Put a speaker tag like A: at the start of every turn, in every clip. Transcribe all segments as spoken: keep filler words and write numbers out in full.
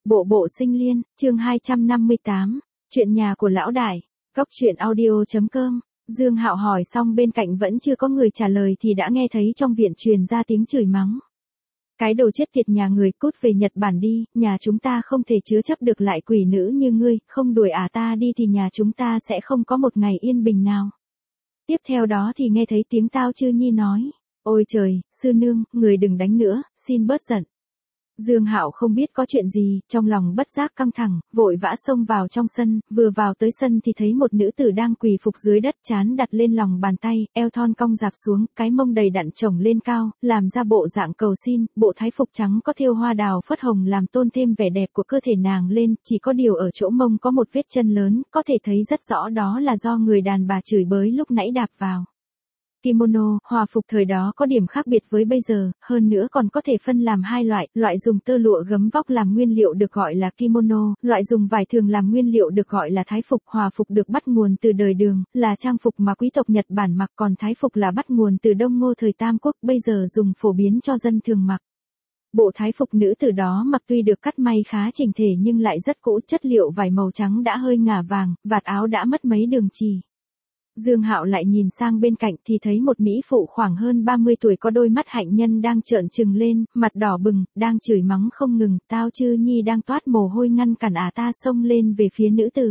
A: Bộ bộ sinh liên, chương hai trăm năm mươi tám, chuyện nhà của lão đại, cốc truyện audio chấm com. Dương Hạo hỏi xong bên cạnh vẫn chưa có người trả lời thì đã nghe thấy trong viện truyền ra tiếng chửi mắng. Cái đồ chết tiệt nhà người, cút về Nhật Bản đi, nhà chúng ta không thể chứa chấp được lại quỷ nữ như ngươi, không đuổi ả ta đi thì nhà chúng ta sẽ không có một ngày yên bình nào. Tiếp theo đó thì nghe thấy tiếng Tao Chư Nhi nói, ôi trời, sư nương, người đừng đánh nữa, xin bớt giận. Dương Hạo không biết có chuyện gì, trong lòng bất giác căng thẳng, vội vã xông vào trong sân, vừa vào tới sân thì thấy một nữ tử đang quỳ phục dưới đất, trán đặt lên lòng bàn tay, eo thon cong dạp xuống, cái mông đầy đặn chồng lên cao, làm ra bộ dạng cầu xin, bộ thái phục trắng có thêu hoa đào phất hồng làm tôn thêm vẻ đẹp của cơ thể nàng lên, chỉ có điều ở chỗ mông có một vết chân lớn, có thể thấy rất rõ đó là do người đàn bà chửi bới lúc nãy đạp vào. Kimono, hòa phục thời đó có điểm khác biệt với bây giờ, hơn nữa còn có thể phân làm hai loại, loại dùng tơ lụa gấm vóc làm nguyên liệu được gọi là kimono, loại dùng vải thường làm nguyên liệu được gọi là thái phục. Hòa phục được bắt nguồn từ đời Đường, là trang phục mà quý tộc Nhật Bản mặc, còn thái phục là bắt nguồn từ Đông Ngô thời Tam Quốc, bây giờ dùng phổ biến cho dân thường mặc. Bộ thái phục nữ tử đó mặc tuy được cắt may khá chỉnh thể nhưng lại rất cũ, chất liệu vải màu trắng đã hơi ngả vàng, vạt áo đã mất mấy đường chì. Dương Hạo lại nhìn sang bên cạnh thì thấy một mỹ phụ khoảng hơn ba mươi tuổi có đôi mắt hạnh nhân đang trợn trừng lên, mặt đỏ bừng, đang chửi mắng không ngừng. Tao Chư Nhi đang toát mồ hôi ngăn cản ả ta xông lên về phía nữ tử.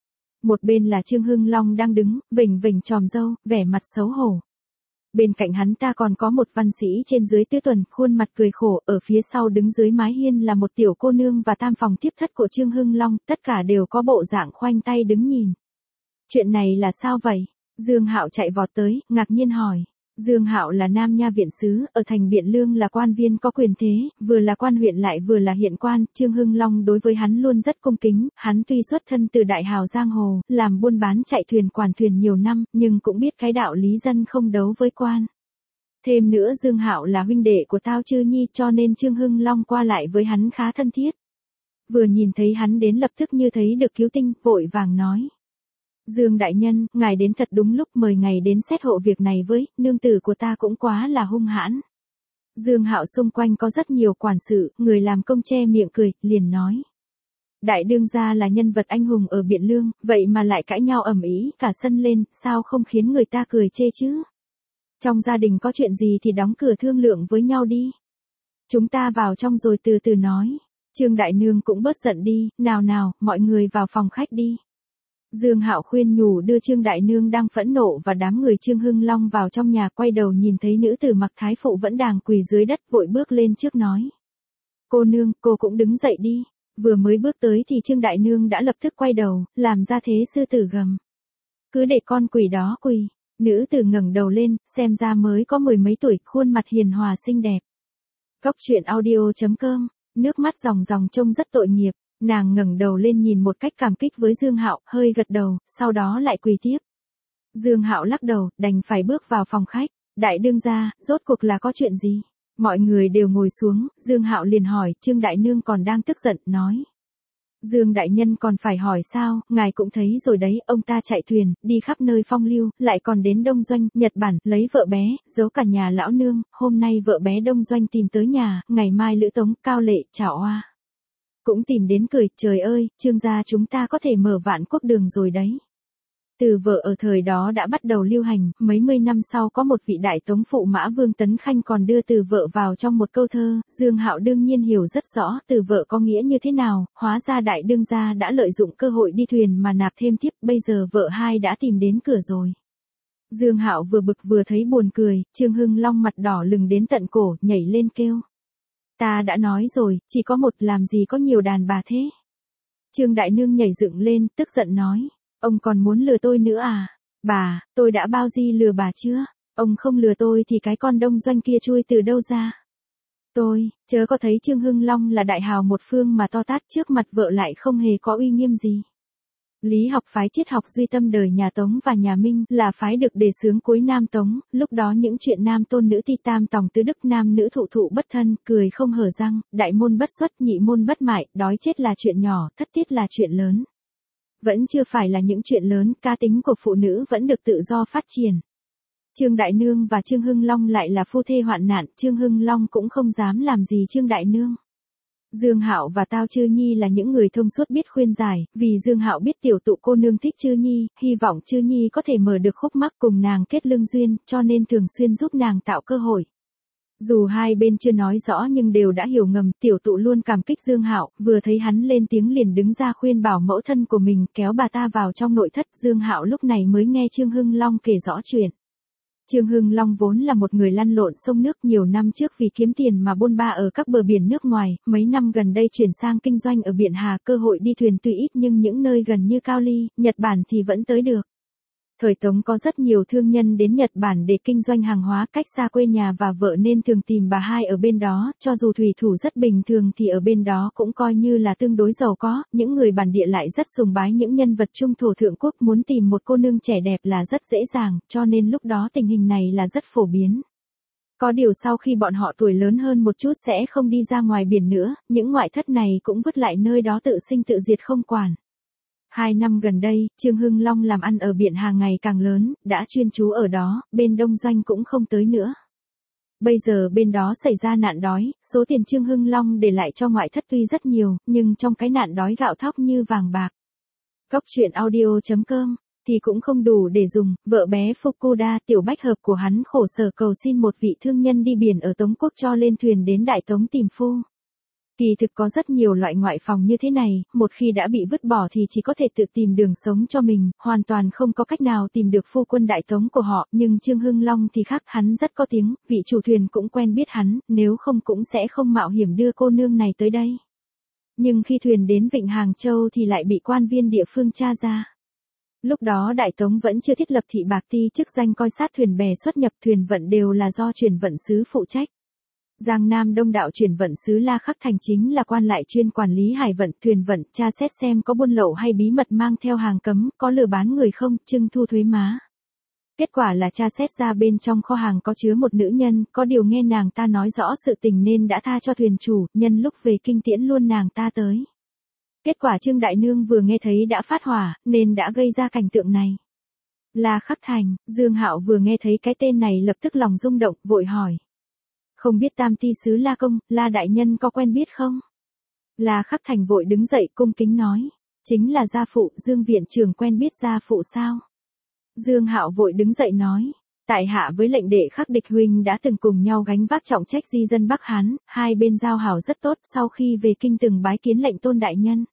A: Một bên là Trương Hưng Long đang đứng, vểnh vểnh chòm râu, vẻ mặt xấu hổ. Bên cạnh hắn ta còn có một văn sĩ trên dưới tứ tuần, khuôn mặt cười khổ, ở phía sau đứng dưới mái hiên là một tiểu cô nương và tam phòng tiếp thất của Trương Hưng Long, tất cả đều có bộ dạng khoanh tay đứng nhìn. Chuyện này là sao vậy? Dương Hạo chạy vọt tới, ngạc nhiên hỏi. Dương Hạo là Nam Nha viện sứ, ở thành Biện Lương là quan viên có quyền thế, vừa là quan huyện lại vừa là hiện quan, Trương Hưng Long đối với hắn luôn rất cung kính, hắn tuy xuất thân từ đại hào giang hồ, làm buôn bán chạy thuyền quản thuyền nhiều năm, nhưng cũng biết cái đạo lý dân không đấu với quan. Thêm nữa Dương Hạo là huynh đệ của Tao Chư Nhi cho nên Trương Hưng Long qua lại với hắn khá thân thiết. Vừa nhìn thấy hắn đến lập tức như thấy được cứu tinh, vội vàng nói. Dương đại nhân, ngài đến thật đúng lúc, mời ngài đến xét hộ việc này với, nương tử của ta cũng quá là hung hãn. Dương Hạo xung quanh có rất nhiều quản sự, người làm công che miệng cười, liền nói. Đại đương gia là nhân vật anh hùng ở Biện Lương, vậy mà lại cãi nhau ầm ĩ cả sân lên, sao không khiến người ta cười chê chứ? Trong gia đình có chuyện gì thì đóng cửa thương lượng với nhau đi. Chúng ta vào trong rồi từ từ nói. Trương đại nương cũng bớt giận đi, nào nào, mọi người vào phòng khách đi. Dương Hạo khuyên nhủ đưa Trương đại nương đang phẫn nộ và đám người Trương Hưng Long vào trong nhà, quay đầu nhìn thấy nữ tử mặc thái phụ vẫn đang quỳ dưới đất, vội bước lên trước nói. Cô nương, cô cũng đứng dậy đi. Vừa mới bước tới thì Trương đại nương đã lập tức quay đầu, làm ra thế sư tử gầm. Cứ để con quỷ đó quỳ. Nữ tử ngẩng đầu lên, xem ra mới có mười mấy tuổi, khuôn mặt hiền hòa xinh đẹp. Cốc truyện audio chấm com, nước mắt ròng ròng trông rất tội nghiệp. Nàng ngẩng đầu lên nhìn một cách cảm kích với Dương Hạo, hơi gật đầu, sau đó lại quỳ tiếp. Dương Hạo lắc đầu, đành phải bước vào phòng khách. Đại đương gia, rốt cuộc là có chuyện gì? Mọi người đều ngồi xuống, Dương Hạo liền hỏi, Trương đại nương còn đang tức giận, nói. Dương đại nhân còn phải hỏi sao, ngài cũng thấy rồi đấy, ông ta chạy thuyền, đi khắp nơi phong lưu, lại còn đến Đông Doanh, Nhật Bản, lấy vợ bé, giấu cả nhà lão nương, hôm nay vợ bé Đông Doanh tìm tới nhà, ngày mai Lữ Tống, Cao Lệ, Trảo Oa cũng tìm đến cười, trời ơi, Trương gia chúng ta có thể mở vạn quốc đường rồi đấy. Từ vợ ở thời đó đã bắt đầu lưu hành, mấy mươi năm sau có một vị đại tống phụ Mã Vương Tấn Khanh còn đưa từ vợ vào trong một câu thơ, Dương Hạo đương nhiên hiểu rất rõ từ vợ có nghĩa như thế nào, hóa ra đại đương gia đã lợi dụng cơ hội đi thuyền mà nạp thêm tiếp, bây giờ vợ hai đã tìm đến cửa rồi. Dương Hạo vừa bực vừa thấy buồn cười, Trương Hưng Long mặt đỏ lừng đến tận cổ, nhảy lên kêu. Ta đã nói rồi, chỉ có một, làm gì có nhiều đàn bà thế. Trương đại nương nhảy dựng lên, tức giận nói. Ông còn muốn lừa tôi nữa à? Bà, tôi đã bao di lừa bà chưa? Ông không lừa tôi thì cái con Đông Doanh kia chui từ đâu ra? Tôi, chớ có thấy Trương Hưng Long là đại hào một phương mà to tát trước mặt vợ lại không hề có uy nghiêm gì. Lý học phái triết học duy tâm đời nhà Tống và nhà Minh là phái được đề xướng cuối Nam Tống, lúc đó những chuyện nam tôn nữ ti tam tòng tứ đức nam nữ thụ thụ bất thân, cười không hở răng, đại môn bất xuất, nhị môn bất mại, đói chết là chuyện nhỏ, thất tiết là chuyện lớn. Vẫn chưa phải là những chuyện lớn, cá tính của phụ nữ vẫn được tự do phát triển. Trương Đại Nương và Trương Hưng Long lại là phu thê hoạn nạn, Trương Hưng Long cũng không dám làm gì Trương Đại Nương. Dương Hạo và Tao Chư Nhi là những người thông suốt biết khuyên giải, vì Dương Hạo biết tiểu tụ cô nương thích Chư Nhi, hy vọng Chư Nhi có thể mở được khúc mắc cùng nàng kết lương duyên, cho nên thường xuyên giúp nàng tạo cơ hội. Dù hai bên chưa nói rõ nhưng đều đã hiểu ngầm, tiểu tụ luôn cảm kích Dương Hạo, vừa thấy hắn lên tiếng liền đứng ra khuyên bảo mẫu thân của mình, kéo bà ta vào trong nội thất. Dương Hạo lúc này mới nghe Trương Hưng Long kể rõ chuyện. Trương Hưng Long vốn là một người lăn lộn sông nước, nhiều năm trước vì kiếm tiền mà bôn ba ở các bờ biển nước ngoài, mấy năm gần đây chuyển sang kinh doanh ở biển Hà, cơ hội đi thuyền tuy ít nhưng những nơi gần như Cao Ly, Nhật Bản thì vẫn tới được. Thời Tống có rất nhiều thương nhân đến Nhật Bản để kinh doanh hàng hóa cách xa quê nhà và vợ nên thường tìm bà hai ở bên đó, cho dù thủy thủ rất bình thường thì ở bên đó cũng coi như là tương đối giàu có, những người bản địa lại rất sùng bái những nhân vật trung thổ thượng quốc, muốn tìm một cô nương trẻ đẹp là rất dễ dàng, cho nên lúc đó tình hình này là rất phổ biến. Có điều sau khi bọn họ tuổi lớn hơn một chút sẽ không đi ra ngoài biển nữa, những ngoại thất này cũng vứt lại nơi đó tự sinh tự diệt không quản. Hai năm gần đây, Trương Hưng Long làm ăn ở biển Hà ngày càng lớn, đã chuyên trú ở đó, bên đông doanh cũng không tới nữa. Bây giờ bên đó xảy ra nạn đói, số tiền Trương Hưng Long để lại cho ngoại thất tuy rất nhiều, nhưng trong cái nạn đói gạo thóc như vàng bạc. Cốc truyện audio chấm com thì cũng không đủ để dùng, vợ bé Fukuda, tiểu bách hợp của hắn khổ sở cầu xin một vị thương nhân đi biển ở Tống Quốc cho lên thuyền đến Đại Tống tìm phu. Kỳ thực có rất nhiều loại ngoại phòng như thế này, một khi đã bị vứt bỏ thì chỉ có thể tự tìm đường sống cho mình, hoàn toàn không có cách nào tìm được phu quân Đại Tống của họ, nhưng Trương Hưng Long thì khác, hắn rất có tiếng, vị chủ thuyền cũng quen biết hắn, nếu không cũng sẽ không mạo hiểm đưa cô nương này tới đây. Nhưng khi thuyền đến Vịnh Hàng Châu thì lại bị quan viên địa phương tra ra. Lúc đó Đại Tống vẫn chưa thiết lập thị bạc ti chức danh coi sát thuyền bè xuất nhập, thuyền vận đều là do chuyển vận sứ phụ trách. Giang Nam Đông đạo chuyển vận sứ La Khắc Thành chính là quan lại chuyên quản lý hải vận, thuyền vận, tra xét xem có buôn lậu hay bí mật mang theo hàng cấm, có lừa bán người không, trưng thu thuế má. Kết quả là tra xét ra bên trong kho hàng có chứa một nữ nhân, có điều nghe nàng ta nói rõ sự tình nên đã tha cho thuyền chủ, nhân lúc về kinh tiễn luôn nàng ta tới. Kết quả Trương Đại Nương vừa nghe thấy đã phát hỏa, nên đã gây ra cảnh tượng này. La Khắc Thành, Dương Hạo vừa nghe thấy cái tên này lập tức lòng rung động, vội hỏi. Không biết Tam Ti sứ La Công, La Đại Nhân có quen biết không? La Khắc Thành vội đứng dậy cung kính nói. Chính là gia phụ, Dương viện trưởng quen biết gia phụ sao? Dương Hạo vội đứng dậy nói. Tại hạ với lệnh đệ Khắc Địch huynh đã từng cùng nhau gánh vác trọng trách di dân Bắc Hán, hai bên giao hảo rất tốt, sau khi về kinh từng bái kiến lệnh Tôn Đại Nhân.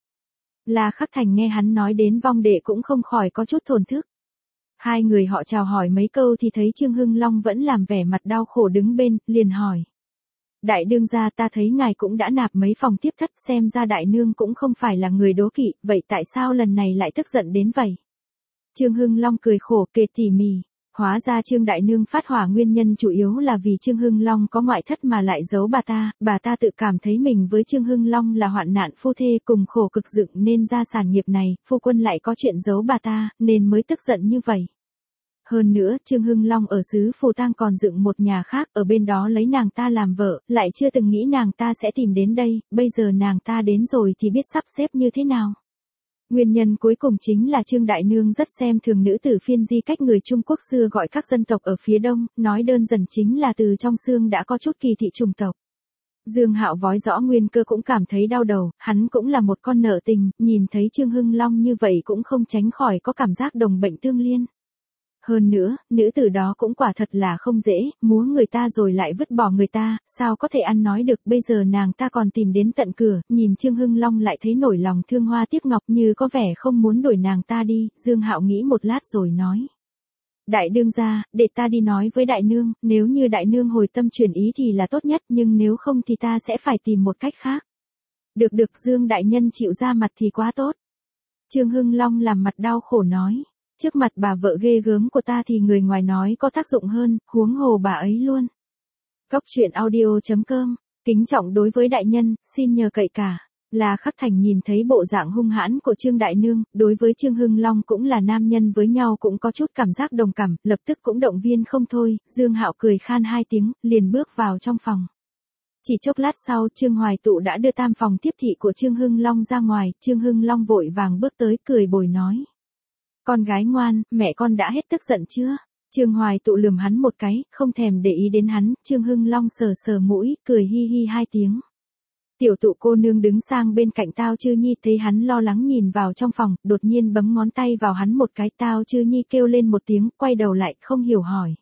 A: La Khắc Thành nghe hắn nói đến vong đệ cũng không khỏi có chút thổn thức. Hai người họ chào hỏi mấy câu thì thấy Trương Hưng Long vẫn làm vẻ mặt đau khổ đứng bên, liền hỏi. Đại đương gia, ta thấy ngài cũng đã nạp mấy phòng tiếp thất, xem ra đại nương cũng không phải là người đố kỵ, vậy tại sao lần này lại tức giận đến vậy? Trương Hưng Long cười khổ kể tỉ mỉ. Hóa ra Trương Đại Nương phát hỏa nguyên nhân chủ yếu là vì Trương Hưng Long có ngoại thất mà lại giấu bà ta, bà ta tự cảm thấy mình với Trương Hưng Long là hoạn nạn phu thê cùng khổ cực dựng nên ra sản nghiệp này, phu quân lại có chuyện giấu bà ta, nên mới tức giận như vậy. Hơn nữa, Trương Hưng Long ở xứ Phù Tang còn dựng một nhà khác, ở bên đó lấy nàng ta làm vợ, lại chưa từng nghĩ nàng ta sẽ tìm đến đây, bây giờ nàng ta đến rồi thì biết sắp xếp như thế nào. Nguyên nhân cuối cùng chính là Trương Đại Nương rất xem thường nữ tử phiên di cách người Trung Quốc xưa gọi các dân tộc ở phía đông, nói đơn giản chính là từ trong xương đã có chút kỳ thị chủng tộc. Dương Hạo vói rõ nguyên cơ cũng cảm thấy đau đầu, hắn cũng là một con nợ tình, nhìn thấy Trương Hưng Long như vậy cũng không tránh khỏi có cảm giác đồng bệnh tương liên. Hơn nữa, nữ tử đó cũng quả thật là không dễ, múa người ta rồi lại vứt bỏ người ta, sao có thể ăn nói được, bây giờ nàng ta còn tìm đến tận cửa, nhìn Trương Hưng Long lại thấy nổi lòng thương hoa tiếc ngọc như có vẻ không muốn đuổi nàng ta đi, Dương Hạo nghĩ một lát rồi nói. Đại đương gia, để ta đi nói với đại nương, nếu như đại nương hồi tâm chuyển ý thì là tốt nhất, nhưng nếu không thì ta sẽ phải tìm một cách khác. Được được, Dương đại nhân chịu ra mặt thì quá tốt. Trương Hưng Long làm mặt đau khổ nói. Trước mặt bà vợ ghê gớm của ta thì người ngoài nói có tác dụng hơn, huống hồ bà ấy luôn. Cốc truyện audio chấm com, kính trọng đối với đại nhân, xin nhờ cậy cả. La Khắc Thành nhìn thấy bộ dạng hung hãn của Trương Đại Nương, đối với Trương Hưng Long cũng là nam nhân với nhau cũng có chút cảm giác đồng cảm, lập tức cũng động viên không thôi, Dương Hạo cười khan hai tiếng, liền bước vào trong phòng. Chỉ chốc lát sau, Trương Hoài Tụ đã đưa tam phòng tiếp thị của Trương Hưng Long ra ngoài, Trương Hưng Long vội vàng bước tới cười bồi nói. Con gái ngoan, mẹ con đã hết tức giận chưa? Trương Hoài Tụ lườm hắn một cái, không thèm để ý đến hắn, Trương Hưng Long sờ sờ mũi, cười hi hi hai tiếng. Tiểu tụ cô nương đứng sang bên cạnh Tao Chư Nhi thấy hắn lo lắng nhìn vào trong phòng, đột nhiên bấm ngón tay vào hắn một cái. Tao Chư Nhi kêu lên một tiếng, quay đầu lại không hiểu hỏi.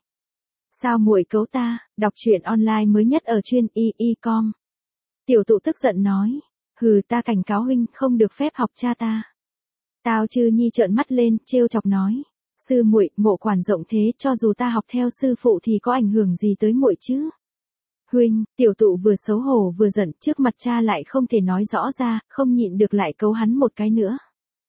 A: Sao muội cấu ta? Đọc truyện online mới nhất ở chuyên y y chấm com. Tiểu tụ tức giận nói. Hừ, ta cảnh cáo huynh không được phép học cha ta. Tao Chư Nhi trợn mắt lên, trêu chọc nói. Sư muội, mộ quản rộng thế, cho dù ta học theo sư phụ thì có ảnh hưởng gì tới muội chứ? Huynh, tiểu tụ vừa xấu hổ vừa giận, trước mặt cha lại không thể nói rõ ra, không nhịn được lại cấu hắn một cái nữa.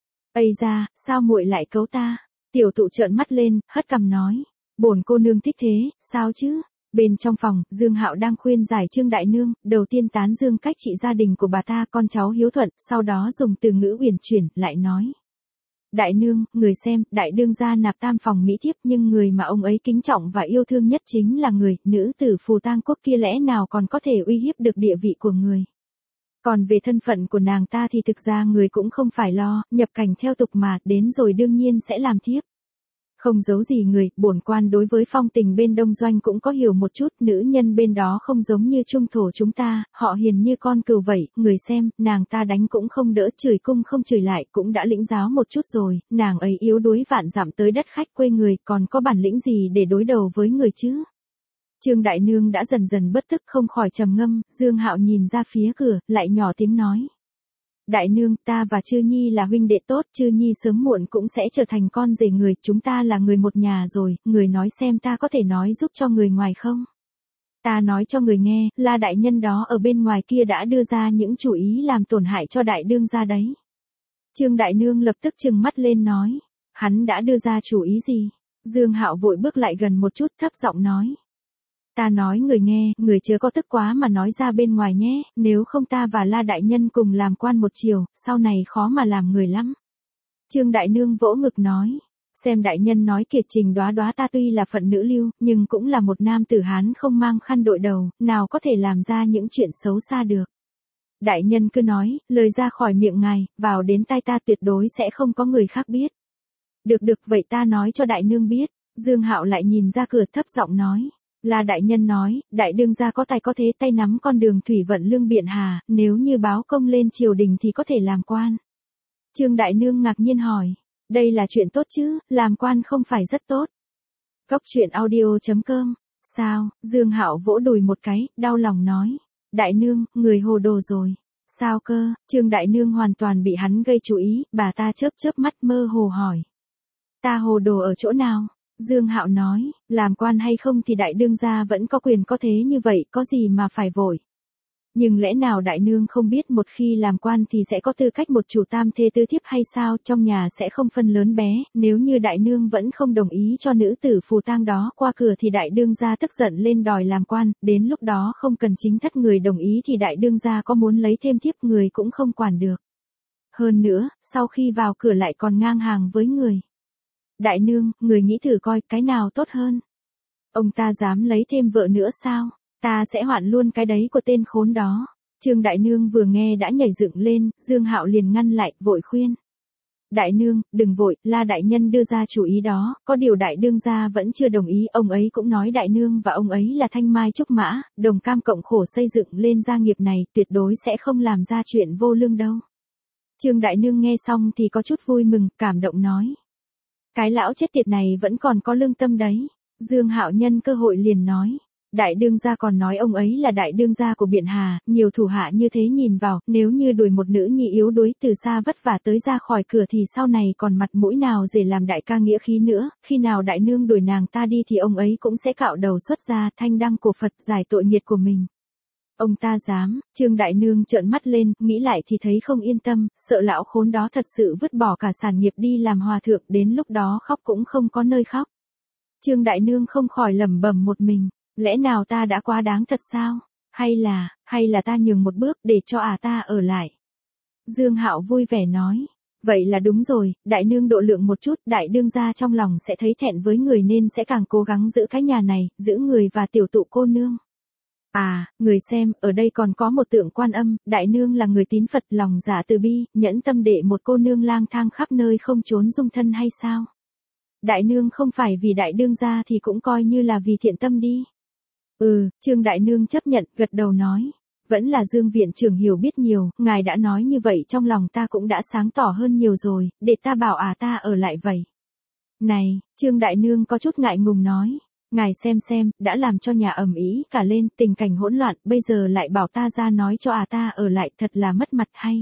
A: Ây da, sao muội lại cấu ta? Tiểu tụ trợn mắt lên, hất cằm nói. Bổn cô nương thích thế, sao chứ? Bên trong phòng, Dương Hạo đang khuyên giải Trương Đại Nương, đầu tiên tán dương cách trị gia đình của bà ta, con cháu hiếu thuận, sau đó dùng từ ngữ uyển chuyển, lại nói. Đại Nương, người xem, đại đương gia nạp tam phòng mỹ thiếp, nhưng người mà ông ấy kính trọng và yêu thương nhất chính là người, nữ tử Phù Tang Quốc kia, lẽ nào còn có thể uy hiếp được địa vị của người. Còn về thân phận của nàng ta thì thực ra người cũng không phải lo, nhập cảnh theo tục mà, đến rồi đương nhiên sẽ làm thiếp. Không giấu gì người, bổn quan đối với phong tình bên Đông Doanh cũng có hiểu một chút, nữ nhân bên đó không giống như trung thổ chúng ta, họ hiền như con cừu vậy, người xem, nàng ta đánh cũng không đỡ, chửi cung không chửi lại, cũng đã lĩnh giáo một chút rồi, nàng ấy yếu đuối vạn dặm tới đất khách quê người, còn có bản lĩnh gì để đối đầu với người chứ? Trương Đại Nương đã dần dần bất tức không khỏi trầm ngâm, Dương Hạo nhìn ra phía cửa, lại nhỏ tiếng nói. Đại Nương, ta và Chư Nhi là huynh đệ tốt, Chư Nhi sớm muộn cũng sẽ trở thành con rể người, chúng ta là người một nhà rồi, người nói xem ta có thể nói giúp cho người ngoài không? Ta nói cho người nghe, là đại nhân đó ở bên ngoài kia đã đưa ra những chủ ý làm tổn hại cho đại đương gia đấy. Trương Đại Nương lập tức trừng mắt lên nói, hắn đã đưa ra chủ ý gì? Dương Hạo vội bước lại gần một chút, thấp giọng nói. Ta nói người nghe, người chớ có tức quá mà nói ra bên ngoài nhé, nếu không ta và La Đại Nhân cùng làm quan một chiều, sau này khó mà làm người lắm. Trương Đại Nương vỗ ngực nói, xem Đại Nhân nói kiệt trình đoá đoá ta tuy là phận nữ lưu, nhưng cũng là một nam tử Hán không mang khăn đội đầu, nào có thể làm ra những chuyện xấu xa được. Đại Nhân cứ nói, lời ra khỏi miệng ngài, vào đến tai ta tuyệt đối sẽ không có người khác biết. Được được, vậy ta nói cho Đại Nương biết. Dương Hạo lại nhìn ra cửa thấp giọng nói. La Đại Nhân nói, đại đương gia có tài có thế, tay nắm con đường thủy vận lương biện hà, nếu như báo công lên triều đình thì có thể làm quan. Trương Đại Nương ngạc nhiên hỏi, đây là chuyện tốt chứ, làm quan không phải rất tốt. Cốc truyện audio chấm com, sao? Dương Hạo vỗ đùi một cái, đau lòng nói, Đại Nương, người hồ đồ rồi. Sao cơ? Trương Đại Nương hoàn toàn bị hắn gây chú ý, bà ta chớp chớp mắt mơ hồ hỏi. Ta hồ đồ ở chỗ nào? Dương Hạo nói, làm quan hay không thì đại đương gia vẫn có quyền có thế như vậy, có gì mà phải vội. Nhưng lẽ nào đại nương không biết một khi làm quan thì sẽ có tư cách một chủ tam thê tứ thiếp hay sao, trong nhà sẽ không phân lớn bé, nếu như đại nương vẫn không đồng ý cho nữ tử Phù Tang đó qua cửa thì đại đương gia tức giận lên đòi làm quan, đến lúc đó không cần chính thất người đồng ý thì đại đương gia có muốn lấy thêm thiếp người cũng không quản được. Hơn nữa, sau khi vào cửa lại còn ngang hàng với người. Đại nương, người nghĩ thử coi cái nào tốt hơn. Ông ta dám lấy thêm vợ nữa sao? Ta sẽ hoạn luôn cái đấy của tên khốn đó. Trương Đại Nương vừa nghe đã nhảy dựng lên, Dương Hạo liền ngăn lại, vội khuyên. Đại Nương, đừng vội, La Đại Nhân đưa ra chủ ý đó, có điều đại đương gia vẫn chưa đồng ý, ông ấy cũng nói Đại Nương và ông ấy là thanh mai trúc mã, đồng cam cộng khổ xây dựng lên gia nghiệp này, tuyệt đối sẽ không làm ra chuyện vô lương đâu. Trương Đại Nương nghe xong thì có chút vui mừng, cảm động nói. Cái lão chết tiệt này vẫn còn có lương tâm đấy. Dương Hạo nhân cơ hội liền nói. Đại đương gia còn nói ông ấy là đại đương gia của Biện Hà, nhiều thủ hạ như thế nhìn vào, nếu như đuổi một nữ nhi yếu đuối từ xa vất vả tới ra khỏi cửa thì sau này còn mặt mũi nào để làm đại ca nghĩa khí nữa, khi nào đại nương đuổi nàng ta đi thì ông ấy cũng sẽ cạo đầu xuất ra thanh đăng của Phật giải tội nghiệt của mình. Ông ta dám, Trương Đại Nương trợn mắt lên, nghĩ lại thì thấy không yên tâm, sợ lão khốn đó thật sự vứt bỏ cả sản nghiệp đi làm hòa thượng, đến lúc đó khóc cũng không có nơi khóc. Trương Đại Nương không khỏi lẩm bẩm một mình, lẽ nào ta đã quá đáng thật sao? Hay là, hay là ta nhường một bước để cho ả ta ở lại? Dương Hạo vui vẻ nói, vậy là đúng rồi, Đại Nương độ lượng một chút, đại đương gia trong lòng sẽ thấy thẹn với người nên sẽ càng cố gắng giữ cái nhà này, giữ người và tiểu tụ cô nương. À, người xem, ở đây còn có một tượng Quan Âm, Đại Nương là người tín Phật, lòng dạ từ bi, nhẫn tâm để một cô nương lang thang khắp nơi không trốn dung thân hay sao? Đại Nương không phải vì đại đương gia thì cũng coi như là vì thiện tâm đi. Ừ, Trương Đại Nương chấp nhận, gật đầu nói. Vẫn là Dương viện trưởng hiểu biết nhiều, ngài đã nói như vậy trong lòng ta cũng đã sáng tỏ hơn nhiều rồi, để ta bảo à ta ở lại vậy. Này, Trương Đại Nương có chút ngại ngùng nói. Ngài xem xem, đã làm cho nhà ầm ĩ cả lên, tình cảnh hỗn loạn, bây giờ lại bảo ta ra nói cho à ta ở lại, thật là mất mặt hay.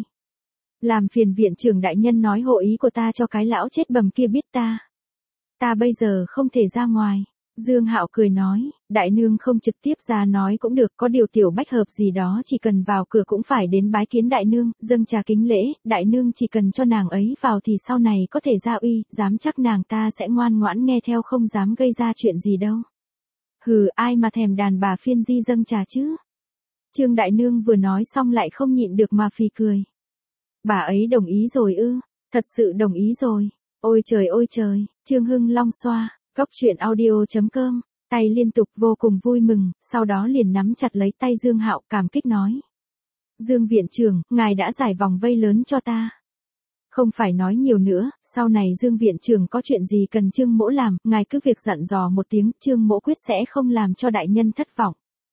A: Làm phiền viện trưởng đại nhân nói hộ ý của ta cho cái lão chết bầm kia biết ta. Ta bây giờ không thể ra ngoài. Dương Hạo cười nói, đại nương không trực tiếp ra nói cũng được, có điều tiểu bách hợp gì đó chỉ cần vào cửa cũng phải đến bái kiến đại nương, dâng trà kính lễ, đại nương chỉ cần cho nàng ấy vào thì sau này có thể ra uy, dám chắc nàng ta sẽ ngoan ngoãn nghe theo không dám gây ra chuyện gì đâu. Hừ, ai mà thèm đàn bà phiên di dâng trà chứ? Trương đại nương vừa nói xong lại không nhịn được mà phì cười. Bà ấy đồng ý rồi ư, thật sự đồng ý rồi, ôi trời ôi trời, Trương Hưng Long xoa. Góc truyện audio chấm com, tay liên tục vô cùng vui mừng, sau đó liền nắm chặt lấy tay Dương Hạo cảm kích nói. Dương viện trưởng, ngài đã giải vòng vây lớn cho ta. Không phải nói nhiều nữa, sau này Dương viện trưởng có chuyện gì cần Trương Mỗ làm, ngài cứ việc dặn dò một tiếng, Trương Mỗ quyết sẽ không làm cho đại nhân thất vọng.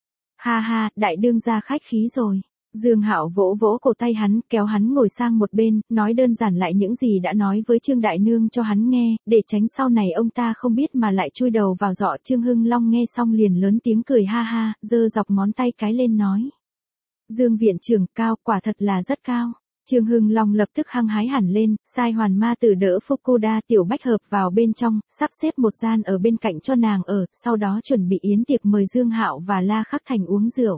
A: Ha ha, đại đương gia khách khí rồi. Dương Hạo vỗ vỗ cổ tay hắn, kéo hắn ngồi sang một bên, nói đơn giản lại những gì đã nói với Trương Đại Nương cho hắn nghe, để tránh sau này ông ta không biết mà lại chui đầu vào giọ. Trương Hưng Long nghe xong liền lớn tiếng cười ha ha, giơ dọc ngón tay cái lên nói. Dương viện trưởng cao, quả thật là rất cao. Trương Hưng Long lập tức hăng hái hẳn lên, sai hoàn ma tử đỡ Fukuda tiểu bách hợp vào bên trong, sắp xếp một gian ở bên cạnh cho nàng ở, sau đó chuẩn bị yến tiệc mời Dương Hạo và La Khắc Thành uống rượu.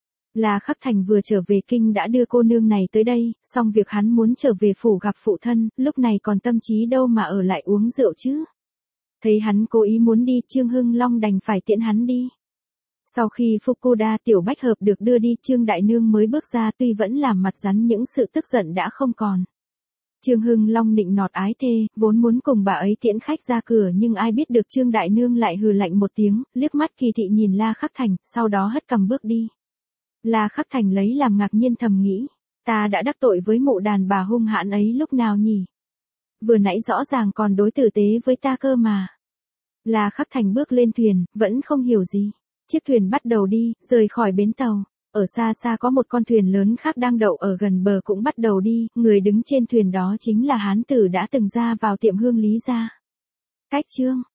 A: La Khắc Thành vừa trở về kinh đã đưa cô nương này tới đây, xong việc hắn muốn trở về phủ gặp phụ thân, lúc này còn tâm trí đâu mà ở lại uống rượu chứ. Thấy hắn cố ý muốn đi, Trương Hưng Long đành phải tiễn hắn đi. Sau khi Fukuda tiểu bách hợp được đưa đi, Trương Đại Nương mới bước ra, tuy vẫn làm mặt rắn những sự tức giận đã không còn. Trương Hưng Long nịnh nọt ái thê, vốn muốn cùng bà ấy tiễn khách ra cửa nhưng ai biết được Trương Đại Nương lại hừ lạnh một tiếng, liếc mắt kỳ thị nhìn La Khắc Thành, sau đó hất cằm bước đi. La Khắc Thành lấy làm ngạc nhiên thầm nghĩ, ta đã đắc tội với mụ đàn bà hung hãn ấy lúc nào nhỉ? Vừa nãy rõ ràng còn đối tử tế với ta cơ mà. La Khắc Thành bước lên thuyền, vẫn không hiểu gì. Chiếc thuyền bắt đầu đi, rời khỏi bến tàu. Ở xa xa có một con thuyền lớn khác đang đậu ở gần bờ cũng bắt đầu đi, người đứng trên thuyền đó chính là hán tử đã từng ra vào tiệm Hương Lý gia. Cách chương